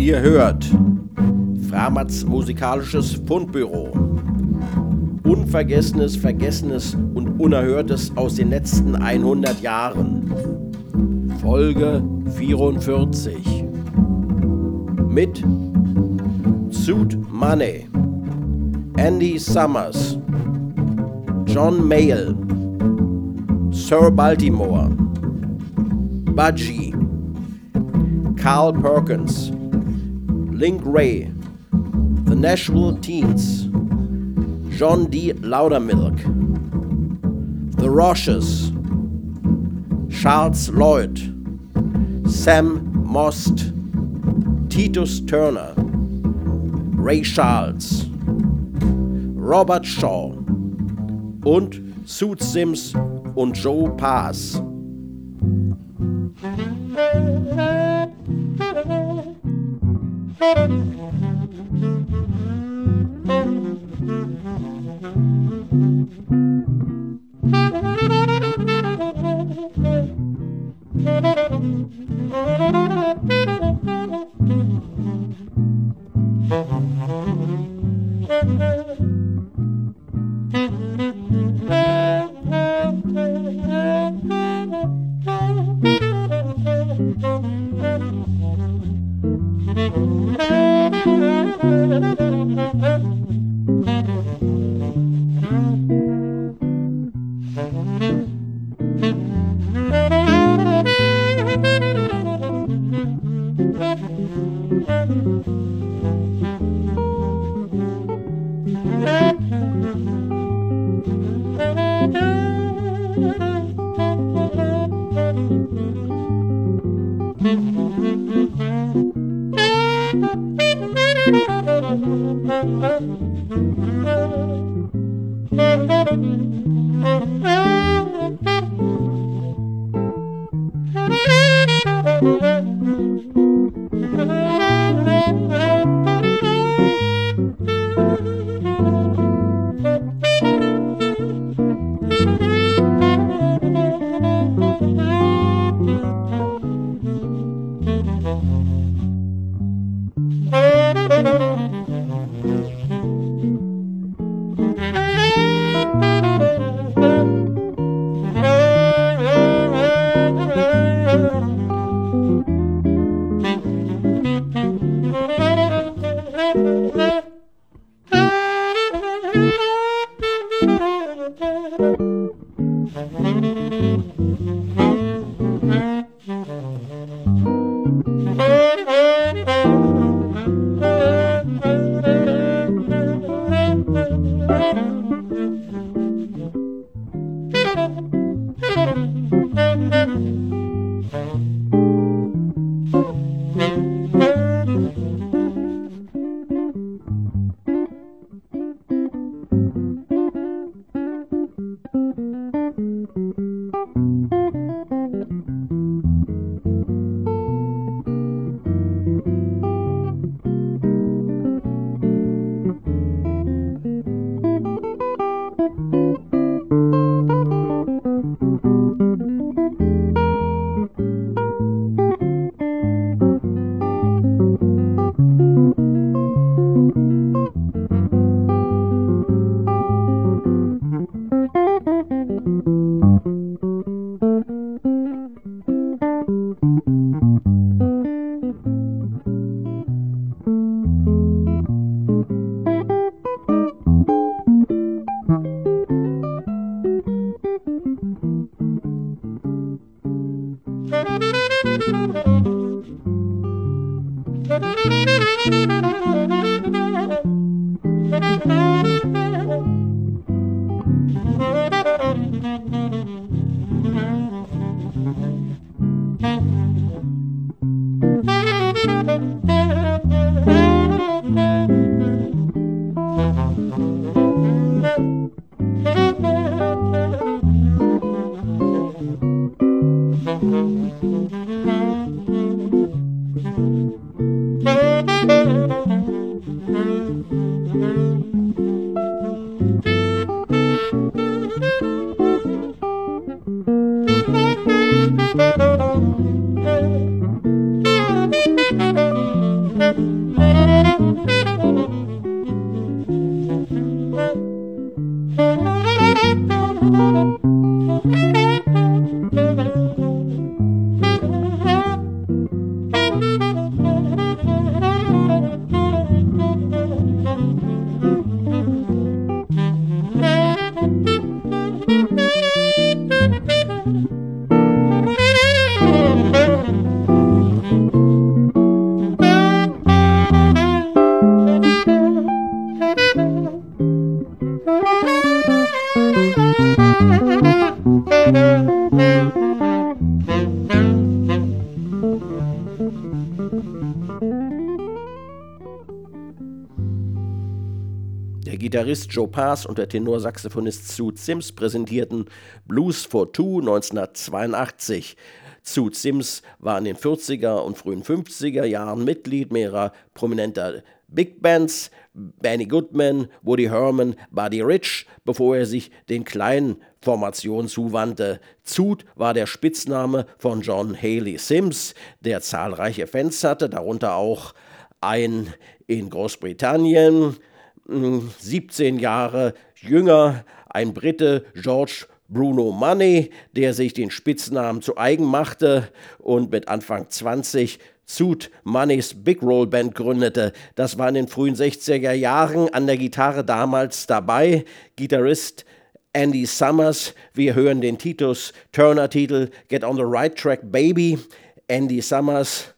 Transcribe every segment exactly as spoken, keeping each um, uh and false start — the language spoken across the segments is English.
Ihr hört Framats musikalisches Fundbüro. Unvergessenes, Vergessenes und Unerhörtes aus den letzten hundert Jahren. Folge vierundvierzig. Mit Suit Money, Andy Summers, John Mayall, Sir Baltimore, Budgie, Carl Perkins, Link Wray, The Nashville Teens, John D. Loudermilk, The Roshes, Charles Lloyd, Sam Most, Titus Turner, Ray Charles, Robert Shaw und Sue Sims und Joe Pass. Der Gitarrist Joe Pass und der Tenorsaxophonist Zoot Sims präsentierten Blues for Two neunzehnhundertzweiundachtzig. Zoot Sims war in den vierziger und frühen fünfziger Jahren Mitglied mehrerer prominenter Big Bands, Benny Goodman, Woody Herman, Buddy Rich, bevor er sich den kleinen Formationen zuwandte. Zoot war der Spitzname von John Haley Sims, der zahlreiche Fans hatte, darunter auch ein in Großbritannien, siebzehn Jahre jünger, ein Brite, George Bruno Money, der sich den Spitznamen zu eigen machte und mit Anfang zwanzig Zoot Moneys Big Roll Band gründete. Das war in den frühen sechziger Jahren, an der Gitarre damals dabei Gitarrist Andy Summers. Wir hören den Titus Turner-Titel Get on the Right Track Baby. Andy Summers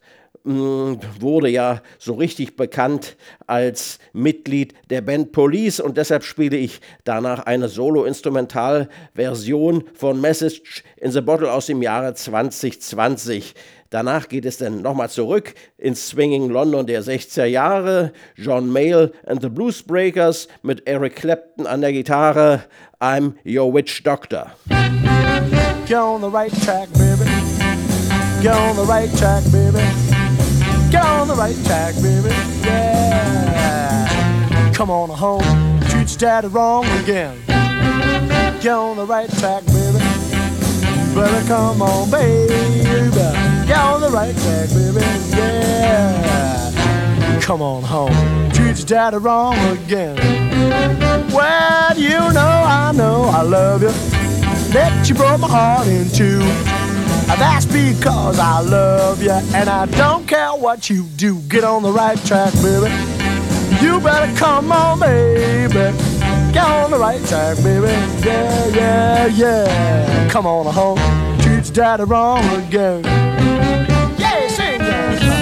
wurde ja so richtig bekannt als Mitglied der Band Police und deshalb spiele ich danach eine Solo-Instrumental-Version von Message in the Bottle aus dem Jahre zwanzig zwanzig. Danach geht es dann nochmal zurück ins Swinging London der sechziger Jahre. John Mayall and the Bluesbreakers mit Eric Clapton an der Gitarre. I'm Your Witch Doctor. Get on the right track, baby. Get on the right track, baby. Get on the right track, baby, yeah. Come on home, treat your daddy wrong again. Get on the right track, baby. Better come on, baby. Get on the right track, baby, yeah. Come on home, treat your daddy wrong again. Well, you know, I know I love you. That you broke my heart in two. That's because I love you and I don't care what you do. Get on the right track, baby. You better come on, baby. Get on the right track, baby. Yeah, yeah, yeah. Come on home, treat your daddy wrong again. Yeah, sing that song.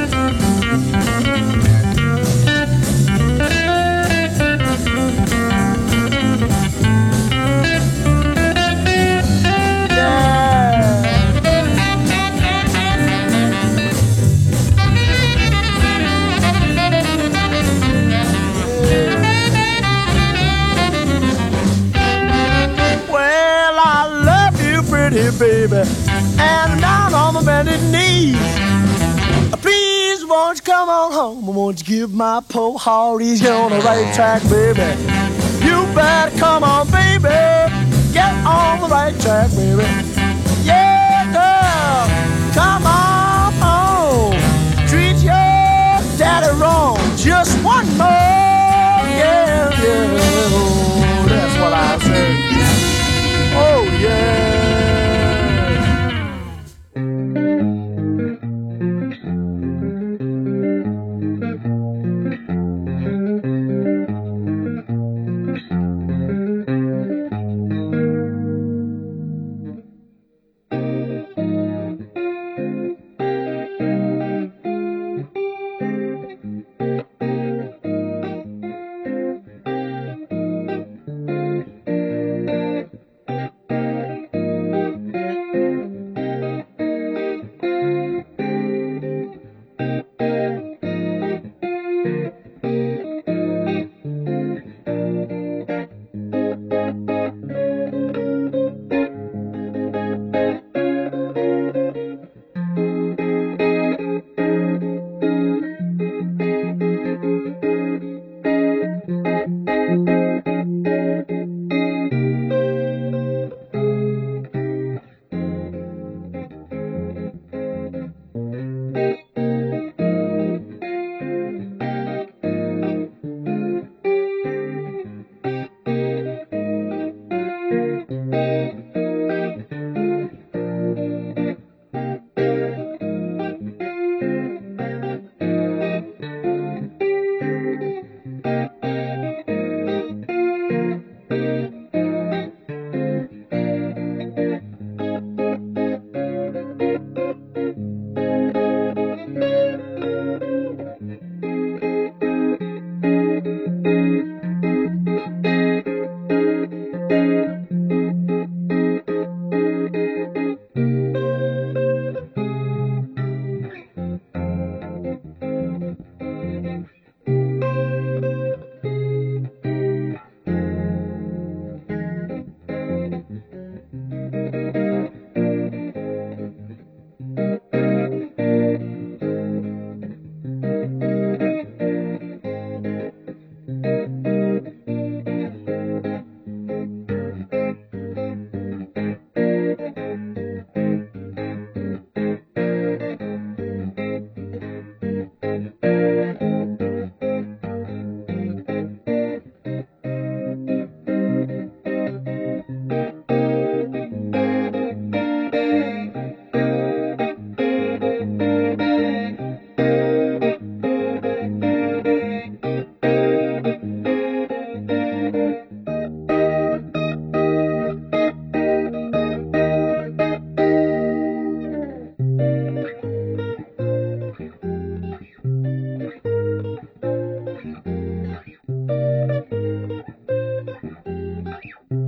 Baby, and I'm down on my bended knees. Please, won't you come on home? Won't you give my poor heart ease? Get on the right track, baby. You better come on, baby. Get on the right track, baby. Yeah, girl, come on home. Treat your daddy wrong just one more. Yeah, yeah. Oh, that's what I say. Oh, yeah.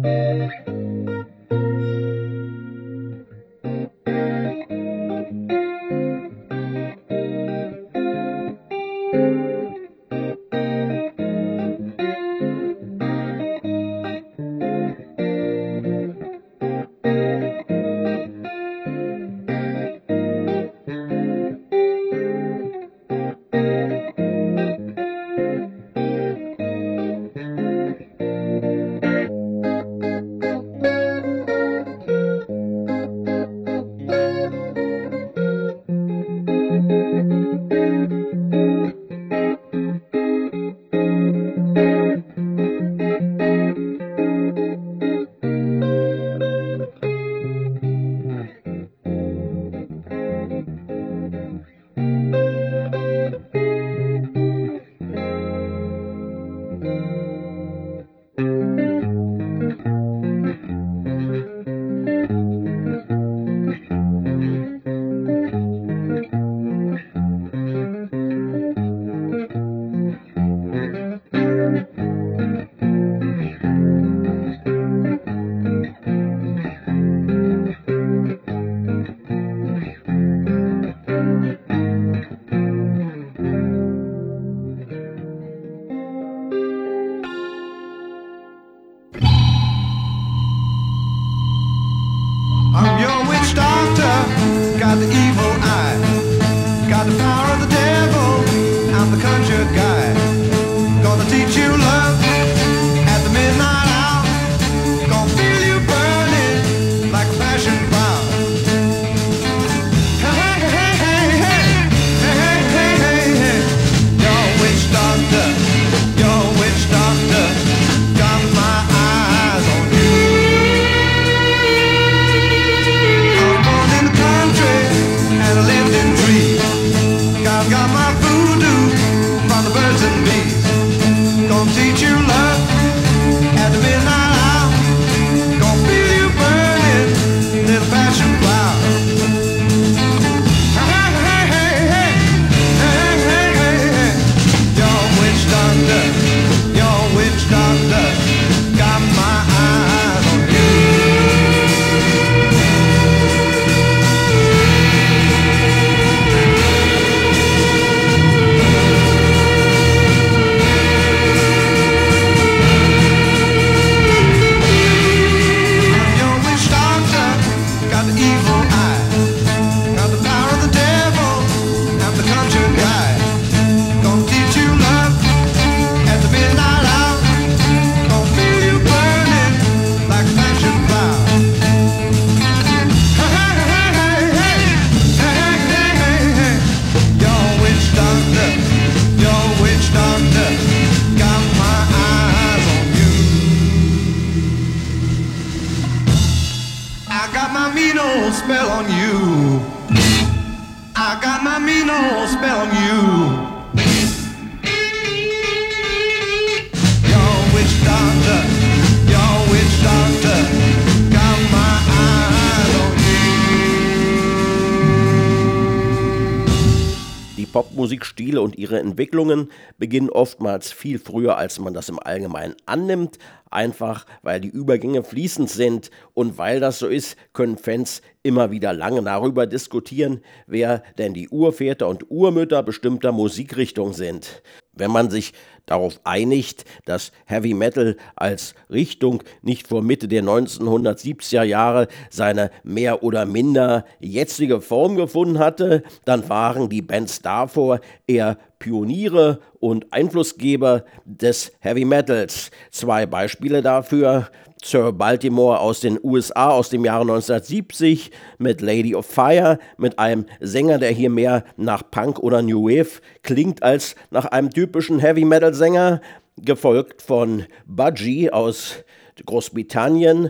Popmusikstile und ihre Entwicklungen beginnen oftmals viel früher, als man das im Allgemeinen annimmt, einfach weil die Übergänge fließend sind, und weil das so ist, können Fans immer wieder lange darüber diskutieren, wer denn die Urväter und Urmütter bestimmter Musikrichtungen sind. Wenn man sich darauf einigt, dass Heavy Metal als Richtung nicht vor Mitte der neunzehnhundertsiebziger Jahre seine mehr oder minder jetzige Form gefunden hatte, dann waren die Bands davor eher Pioniere und Einflussgeber des Heavy Metals. Zwei Beispiele dafür: Sir Baltimore aus den U S A aus dem Jahre neunzehnhundertsiebzig mit Lady of Fire, mit einem Sänger, der hier mehr nach Punk oder New Wave klingt als nach einem typischen Heavy-Metal-Sänger, gefolgt von Budgie aus Großbritannien.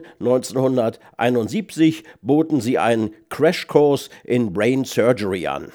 neunzehnhunderteinundsiebzig boten sie einen Crashkurs in Brain Surgery an.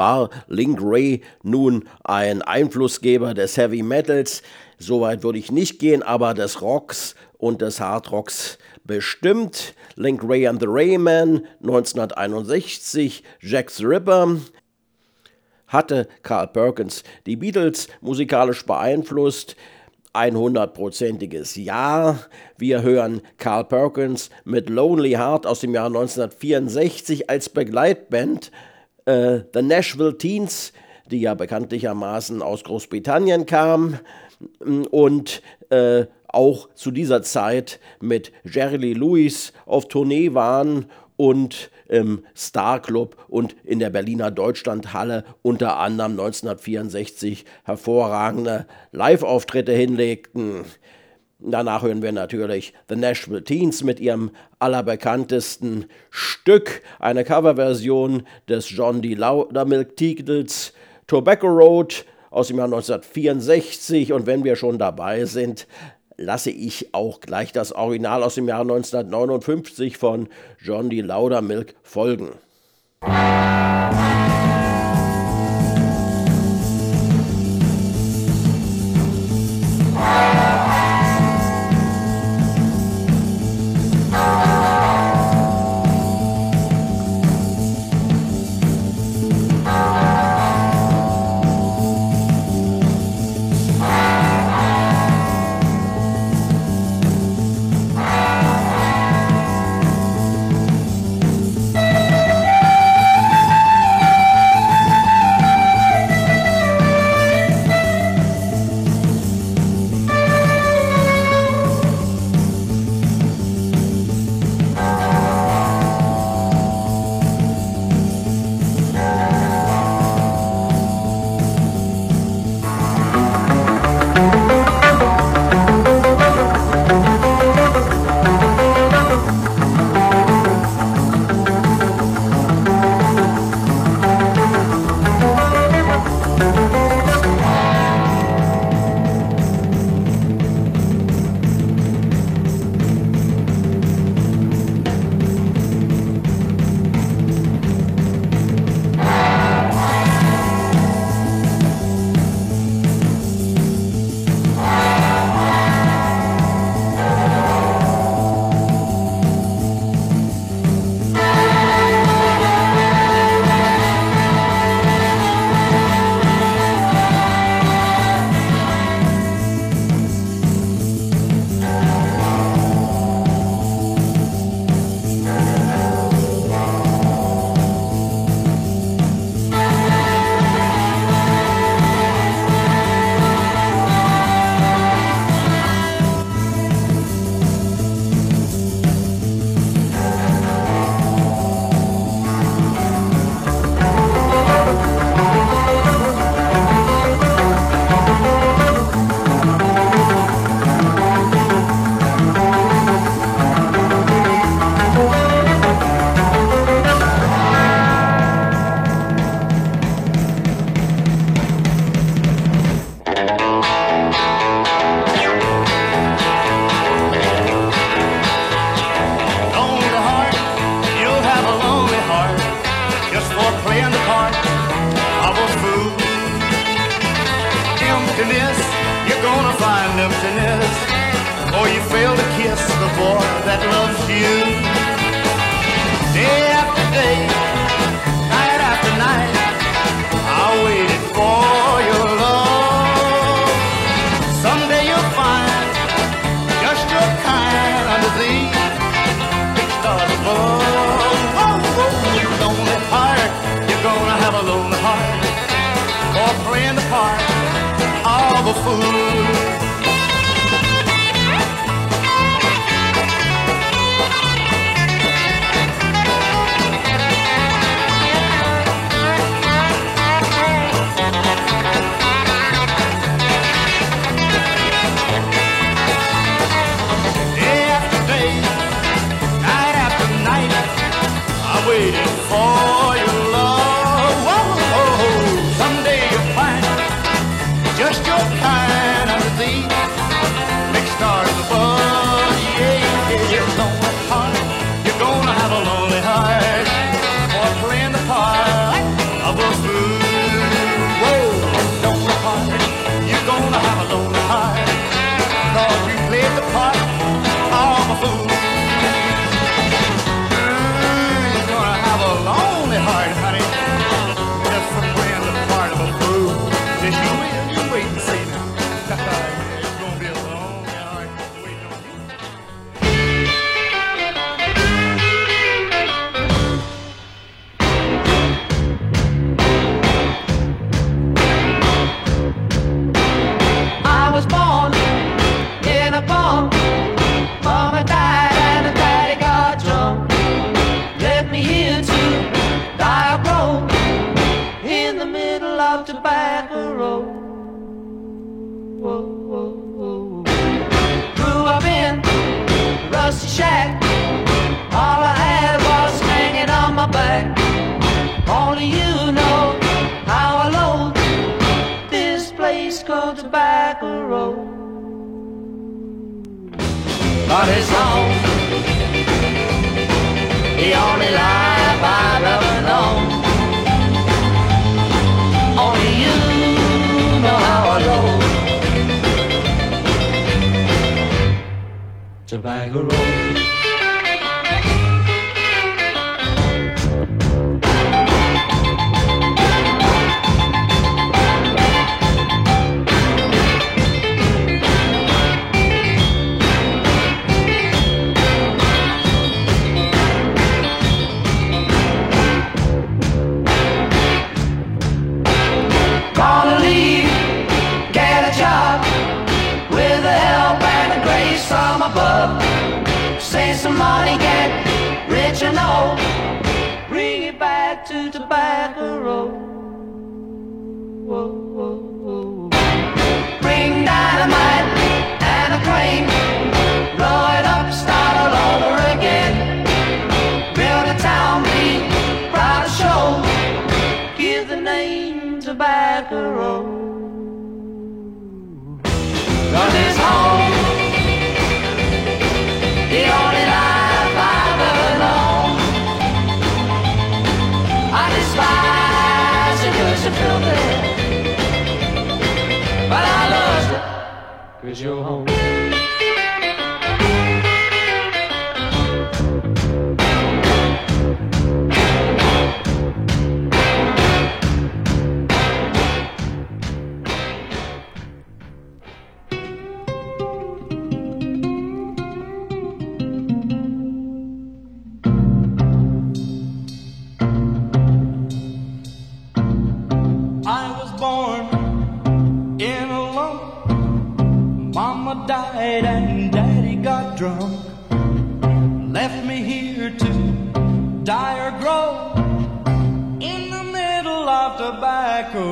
War Link Wray nun ein Einflussgeber des Heavy Metals? Soweit würde ich nicht gehen, aber des Rocks und des Hardrocks bestimmt. Link Wray and the Raymen, neunzehnhunderteinundsechzig, Jack the Ripper. Hatte Carl Perkins die Beatles musikalisch beeinflusst? hundertprozentiges Ja. Wir hören Carl Perkins mit Lonely Heart aus dem Jahr neunzehnhundertvierundsechzig als Begleitband. Äh, The Nashville Teens, die ja bekanntlichermaßen aus Großbritannien kamen und äh, auch zu dieser Zeit mit Jerry Lee Lewis auf Tournee waren und im Star Club und in der Berliner Deutschlandhalle unter anderem neunzehnhundertvierundsechzig hervorragende Live-Auftritte hinlegten. Danach hören wir natürlich The Nashville Teens mit ihrem allerbekanntesten Stück, eine Coverversion des John D. Loudermilk-Titels Tobacco Road aus dem Jahr neunzehnhundertvierundsechzig. Und wenn wir schon dabei sind, lasse ich auch gleich das Original aus dem Jahr neunzehnhundertneunundfünfzig von John D. Loudermilk folgen. Just your kind of road. But it's home, the only life I've ever known. Only you know how I roll. Tobacco Road. Save some money, get rich and old. Bring it back to Tobacco Road. Whoa, whoa, whoa. Bring dynamite and a crane. Blow it up, start all over again. Build a town, be proud to show. Give the name Tobacco Road. 'Cause it's home, the only life I've ever known. I despise it 'cause you're filthy, but I love it 'cause you're home. Died and Daddy got drunk, left me here to die or grow in the middle of Tobacco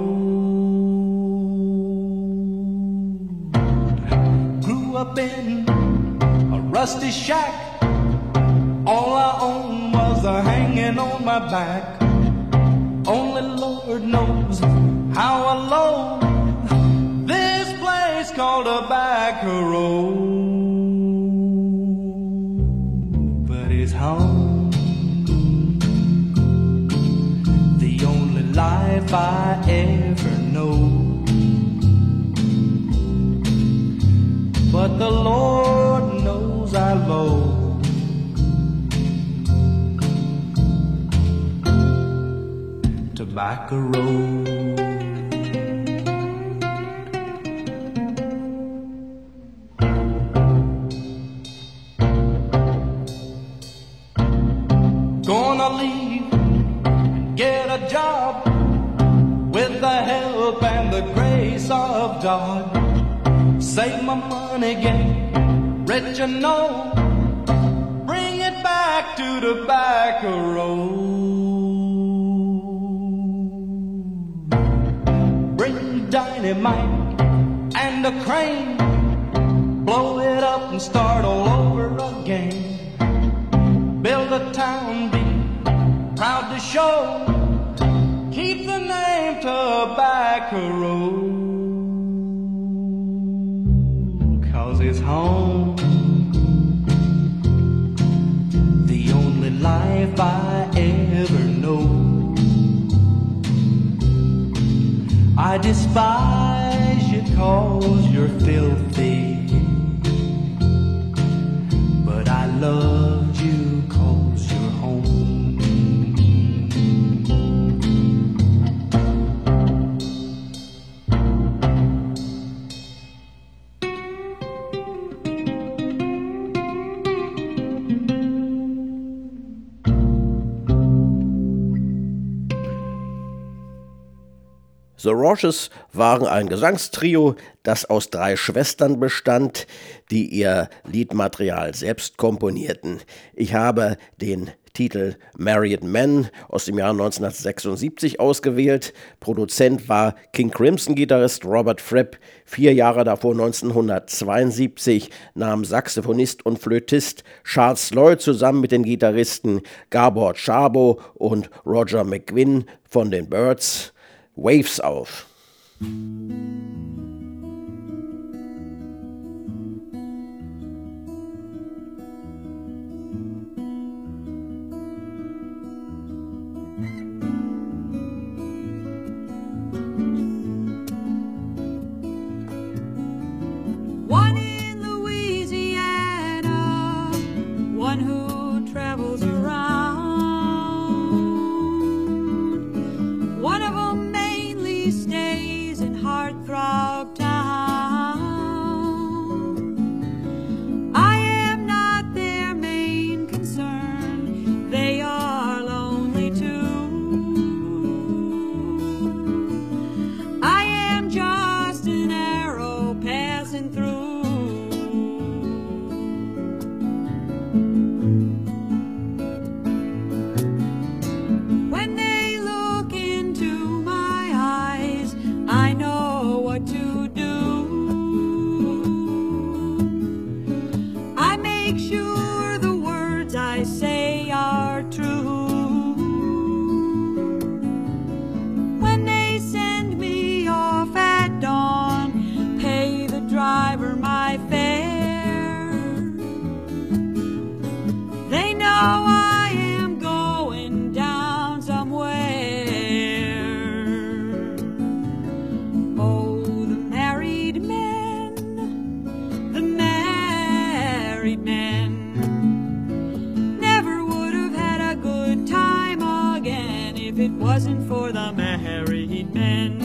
Road. Grew up in a rusty shack, all I owned was a hanging on my back. Only Lord knows how alone this place called Tobacco Road, but it's home, the only life I ever know. But the Lord knows I loathe Tobacco Road. Gonna leave and get a job with the help and the grace of God. Save my money, get rich and know, bring it back to Tobacco Road. Bring dynamite and a crane, blow it up and start all over again. Build a town, be proud to show, keep the name Tobacco Road. 'Cause it's home, the only life I ever know. I despise you 'cause you're filthy, but I loved you 'cause you're home. The Roches waren ein Gesangstrio, das aus drei Schwestern bestand, die ihr Liedmaterial selbst komponierten. Ich habe den Titel Married Men aus dem Jahr neunzehnhundertsechsundsiebzig ausgewählt. Produzent war King Crimson-Gitarrist Robert Fripp. Vier Jahre davor, neunzehnhundertzweiundsiebzig, nahm Saxophonist und Flötist Charles Lloyd zusammen mit den Gitarristen Gabor Szabo und Roger McGuinn von den Byrds Waves auf. one in Louisiana, one who travels around. One of them mainly stays in Heartthrob Town. I am not their main concern, they are lonely too. I am just an arrow passing through. When they look into my eyes, I know what to do. I make sure the words I say are true. When they send me off at dawn, pay the driver my fare. They know I am going down somewhere. Oh, the married men, the married men never would have had a good time again if it wasn't for the married men.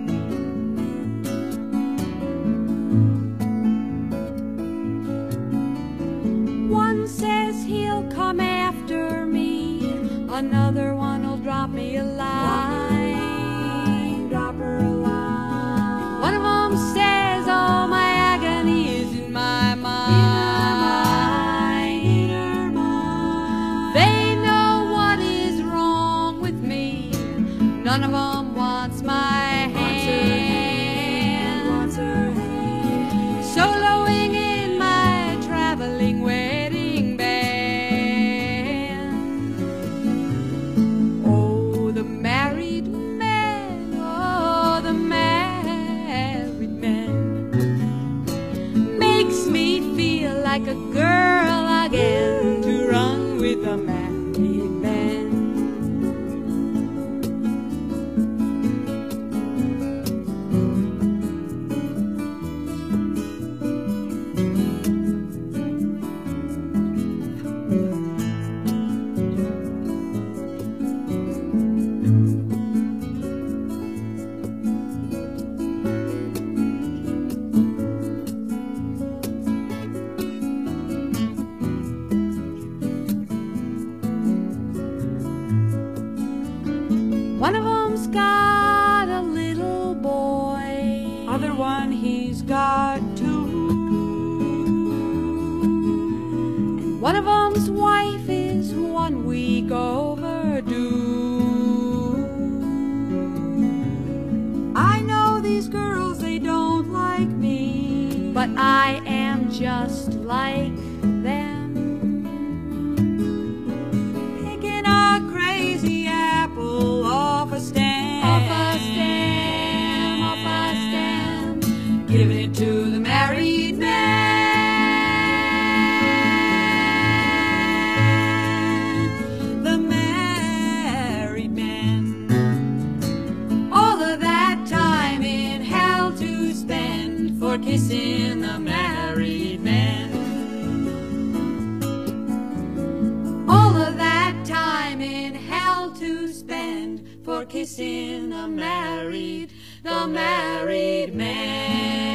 One says he'll come after me, another one'll drop me a line. Drop her a line. One of them says all my agony is in my mind. In her mind. They know what is wrong with me. None of them wants my hand. Wants her hand. Soloing in my traveling wedding band. Oh, the married men, oh, the married men makes me feel like a girl again to run with the married men. One of them's got a little boy, other one he's got two. And one of them's wife is one week overdue. I know these girls, they don't like me, but I am just like them. Picking a crazy apple off a stem, off a stem, off a stem, giving it to the married man. The married men, all of that time in hell to spend for kissing the married men. All of that time in hell to spend for kissing the married, the married man.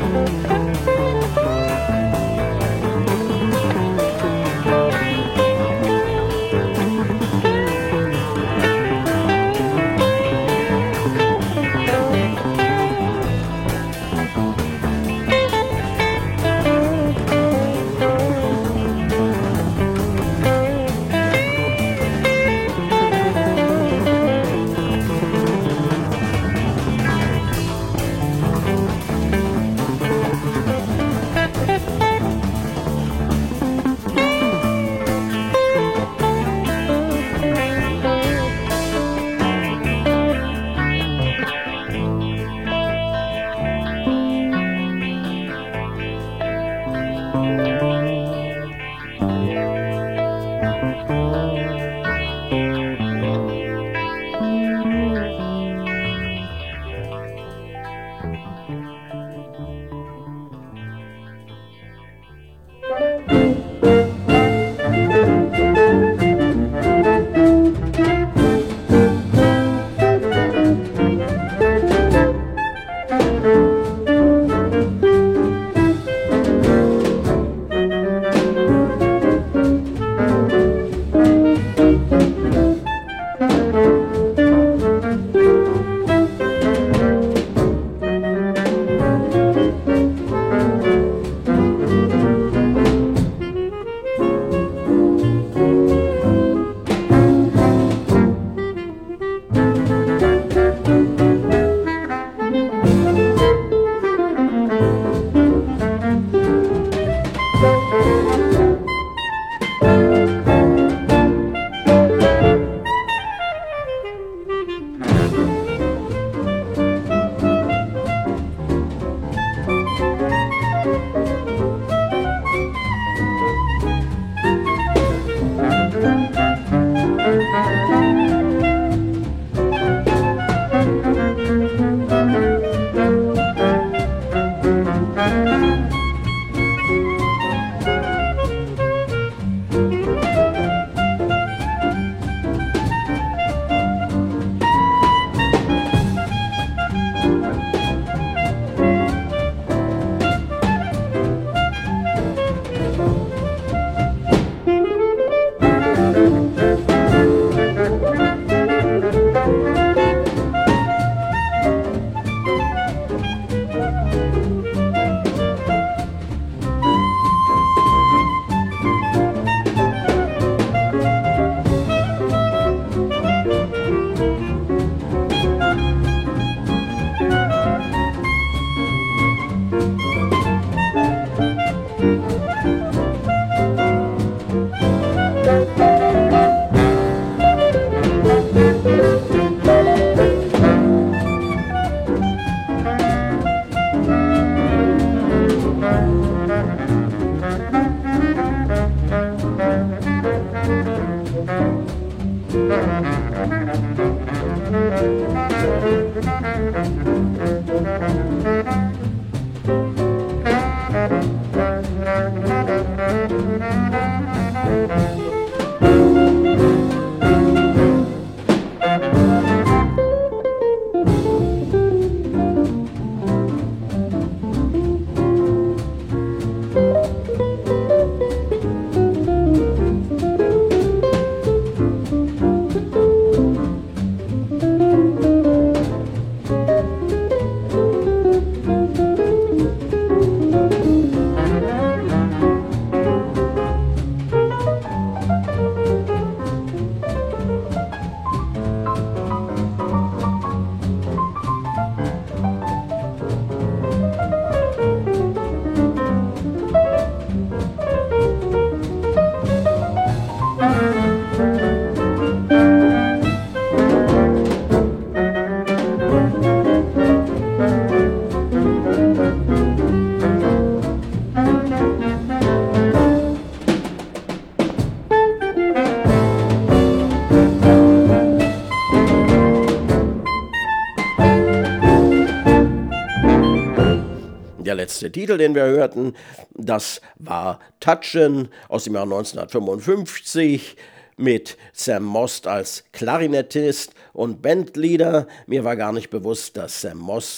Der letzte Titel, den wir hörten, das war Touchin' aus dem Jahr neunzehnhundertfünfundfünfzig mit Sam Moss als Klarinettist und Bandleader. Mir war gar nicht bewusst, dass Sam Moss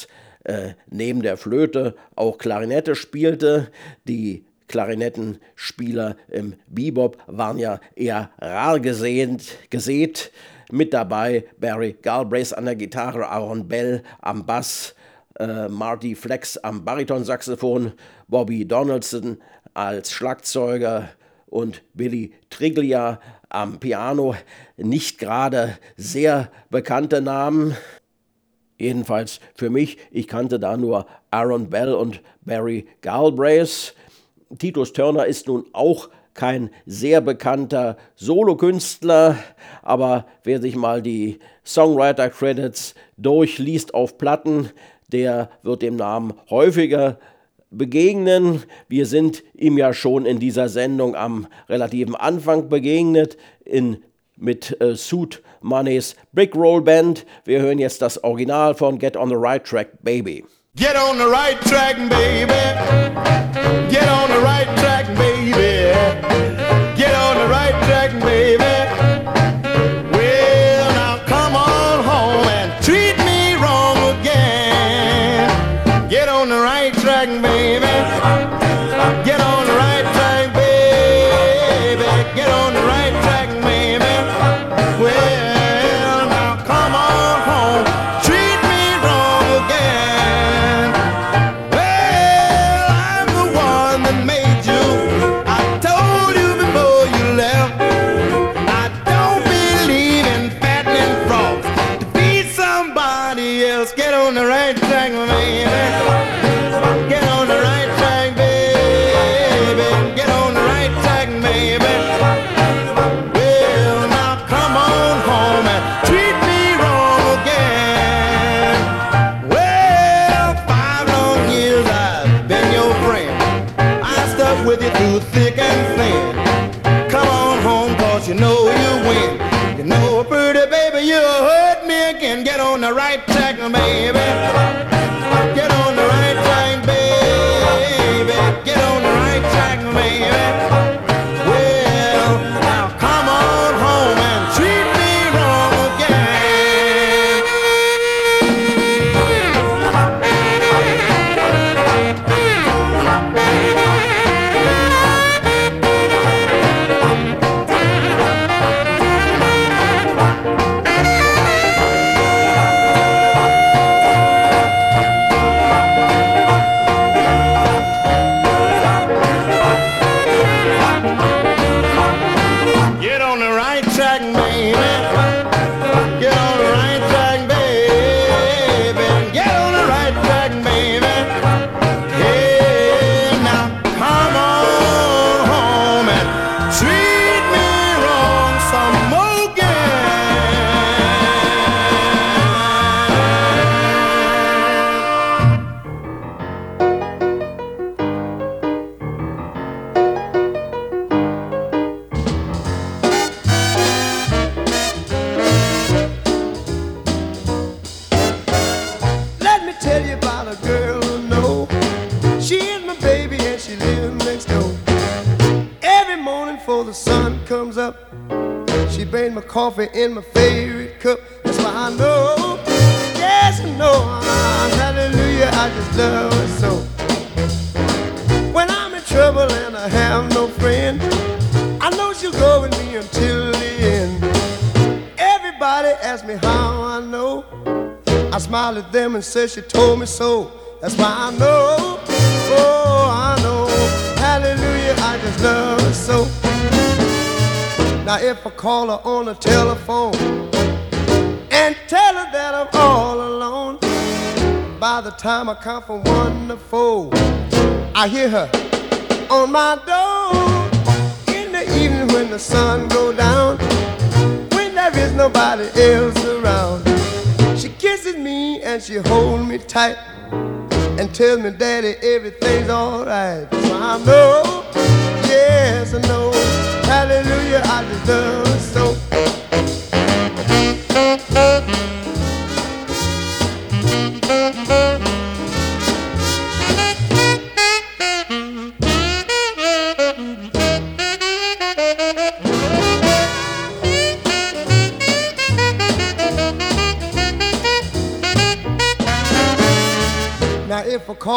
äh, neben der Flöte auch Klarinette spielte. Die Klarinettenspieler im Bebop waren ja eher rar gesehnt, gesät. Mit dabei Barry Galbraith an der Gitarre, Aaron Bell am Bass, äh, Marty Flex am Baritonsaxophon, Bobby Donaldson als Schlagzeuger und Billy Triglia am Piano. Nicht gerade sehr bekannte Namen. Jedenfalls für mich, ich kannte da nur Aaron Bell und Barry Galbraith. Titus Turner ist nun auch kein sehr bekannter Solokünstler, aber wer sich mal die Songwriter-Credits durchliest auf Platten, der wird dem Namen häufiger begegnen. Wir sind ihm ja schon in dieser Sendung am relativen Anfang begegnet, in, mit äh, Suit Moneys Brickroll Band. Wir hören jetzt das Original von Get on the Right Track, Baby. Get on the right track, baby. Get on the right track, baby. Get on the right track, baby. Well, now come on home and treat me wrong again. Get on the right track, baby. Get on the right track, baby. Get on the right track, baby. Well, now come on home. Treat me wrong again. Well, I'm the one that made you. I told you before you left. I don't believe in fattening frogs to feed somebody else. Get on the right track, baby. Get on the right track, baby. Get on the right track, baby. Well, now come on home and treat me wrong again. Well, five long years I've been your friend. I stuck with you through thick and thin. Come on home, cause you know you win. You know, pretty baby, you hurt me again. Get on the right track, baby. Get on the right track, baby. Get on the right track, baby. Well, now come on home and treat me wrong again. Get on the right track, baby. Get on the right track, baby. Get on the right track, baby. Hey, now come on home and treat me wrong some more Let me tell you about a girl who know she is my baby and she lives next door. Every morning before the sun comes up, she brings my coffee in my favorite cup. That's why I know, yes I know, ah, hallelujah, I just love her so. When I'm in trouble and I have no friend, I know she'll go with me until the end. Everybody asks me how I know. I smile at them and say she told me so. That's why I know, oh I know, hallelujah, I just love her so. Now if I call her on the telephone and tell her that I'm all alone, by the time I count from one to four, I hear her on my door. In the evening when the sun goes down, when there is nobody else around, she kisses me and she holds me tight and tells me, Daddy, everything's alright. So I know, yes I know, hallelujah, I just love her so.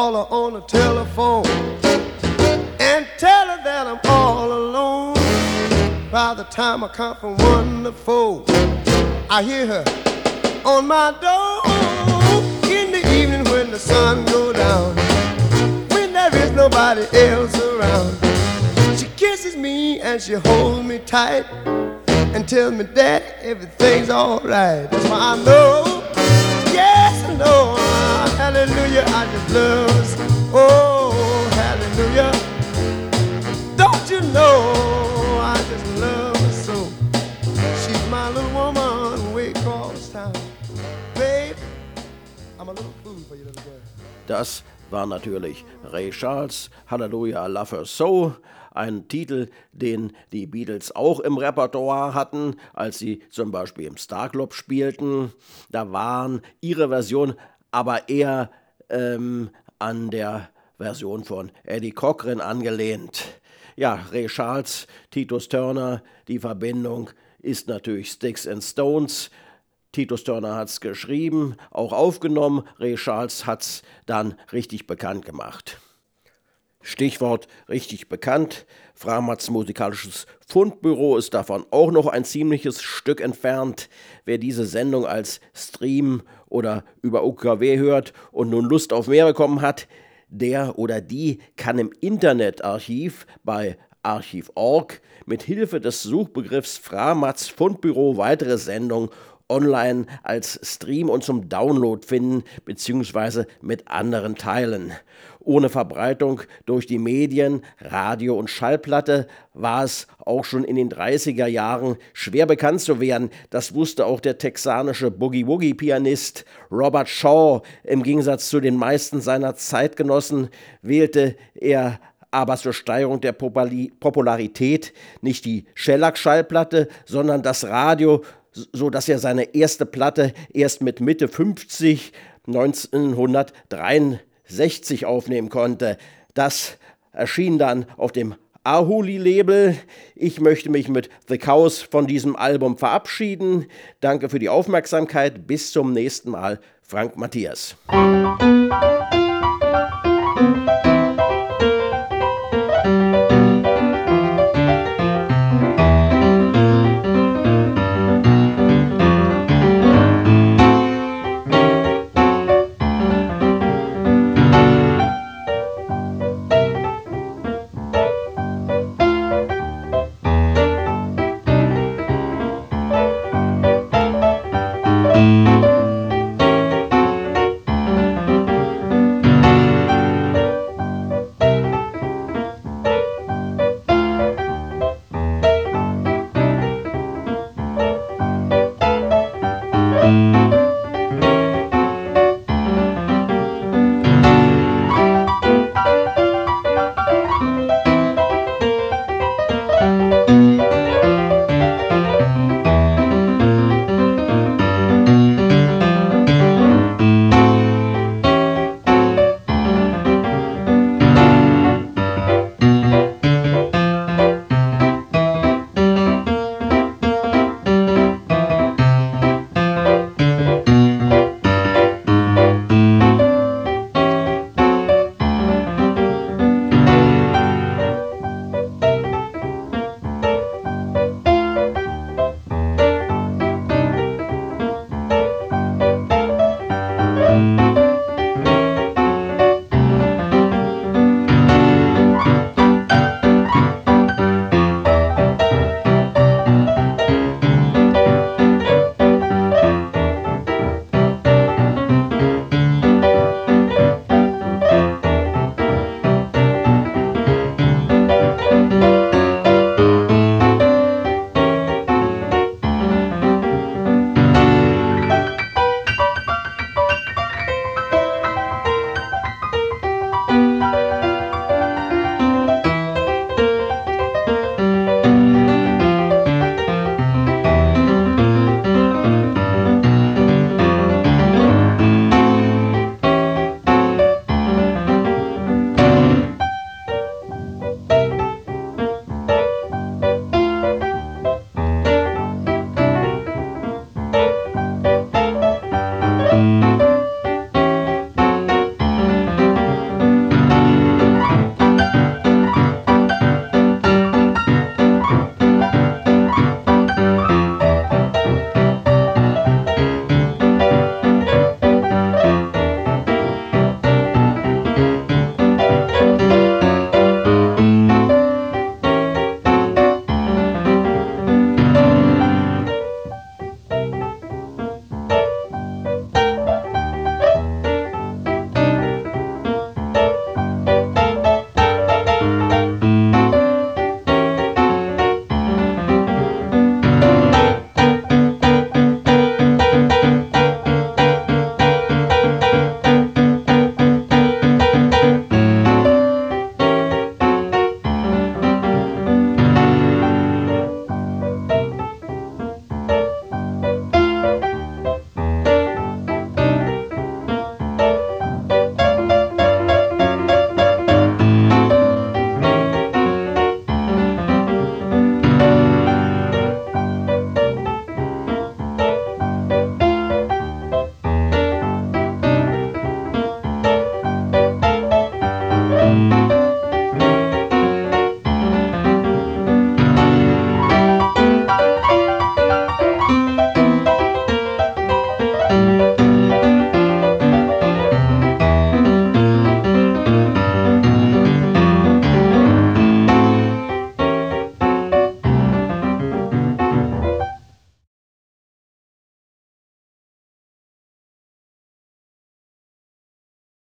call her on the telephone and tell her that I'm all alone. By the time I come from one to four, I hear her on my door. In the evening when the sun goes down, when there is nobody else around, she kisses me and she holds me tight and tells me that everything's alright. That's why I know, yes I know, hallelujah, I just love her. Oh, hallelujah, don't you know, I just love her so. She's my little woman way across town. Babe, I'm a little fool for you, little girl. Das war natürlich Ray Charles, Hallelujah, I Love Her So. Ein Titel, den die Beatles auch im Repertoire hatten, als sie zum Beispiel im Star Club spielten. Da waren ihre Version aber eher ähm, an der Version von Eddie Cochran angelehnt. Ja, Ray Charles, Titus Turner, die Verbindung ist natürlich Sticks and Stones. Titus Turner hat es geschrieben, auch aufgenommen. Ray Charles hat es dann richtig bekannt gemacht. Stichwort richtig bekannt. Framatz musikalisches Fundbüro ist davon auch noch ein ziemliches Stück entfernt. Wer diese Sendung als Stream oder über U K W hört und nun Lust auf mehr bekommen hat, der oder die kann im Internetarchiv bei archiv punkt org mit Hilfe des Suchbegriffs Framatz Fundbüro weitere Sendungen online als Stream und zum Download finden bzw. mit anderen teilen. Ohne Verbreitung durch die Medien, Radio und Schallplatte war es auch schon in den dreißiger Jahren schwer bekannt zu werden. Das wusste auch der texanische Boogie-Woogie-Pianist Robert Shaw. Im Gegensatz zu den meisten seiner Zeitgenossen wählte er aber zur Steigerung der Popularität nicht die Shellac-Schallplatte, sondern das Radio, so dass er seine erste Platte erst mit Mitte fünfzig, neunzehnhundertdreiundsechzig aufnehmen konnte. Das erschien dann auf dem Ahuli-Label. Ich möchte mich mit The Cows von diesem Album verabschieden. Danke für die Aufmerksamkeit. Bis zum nächsten Mal. Frank Matthias.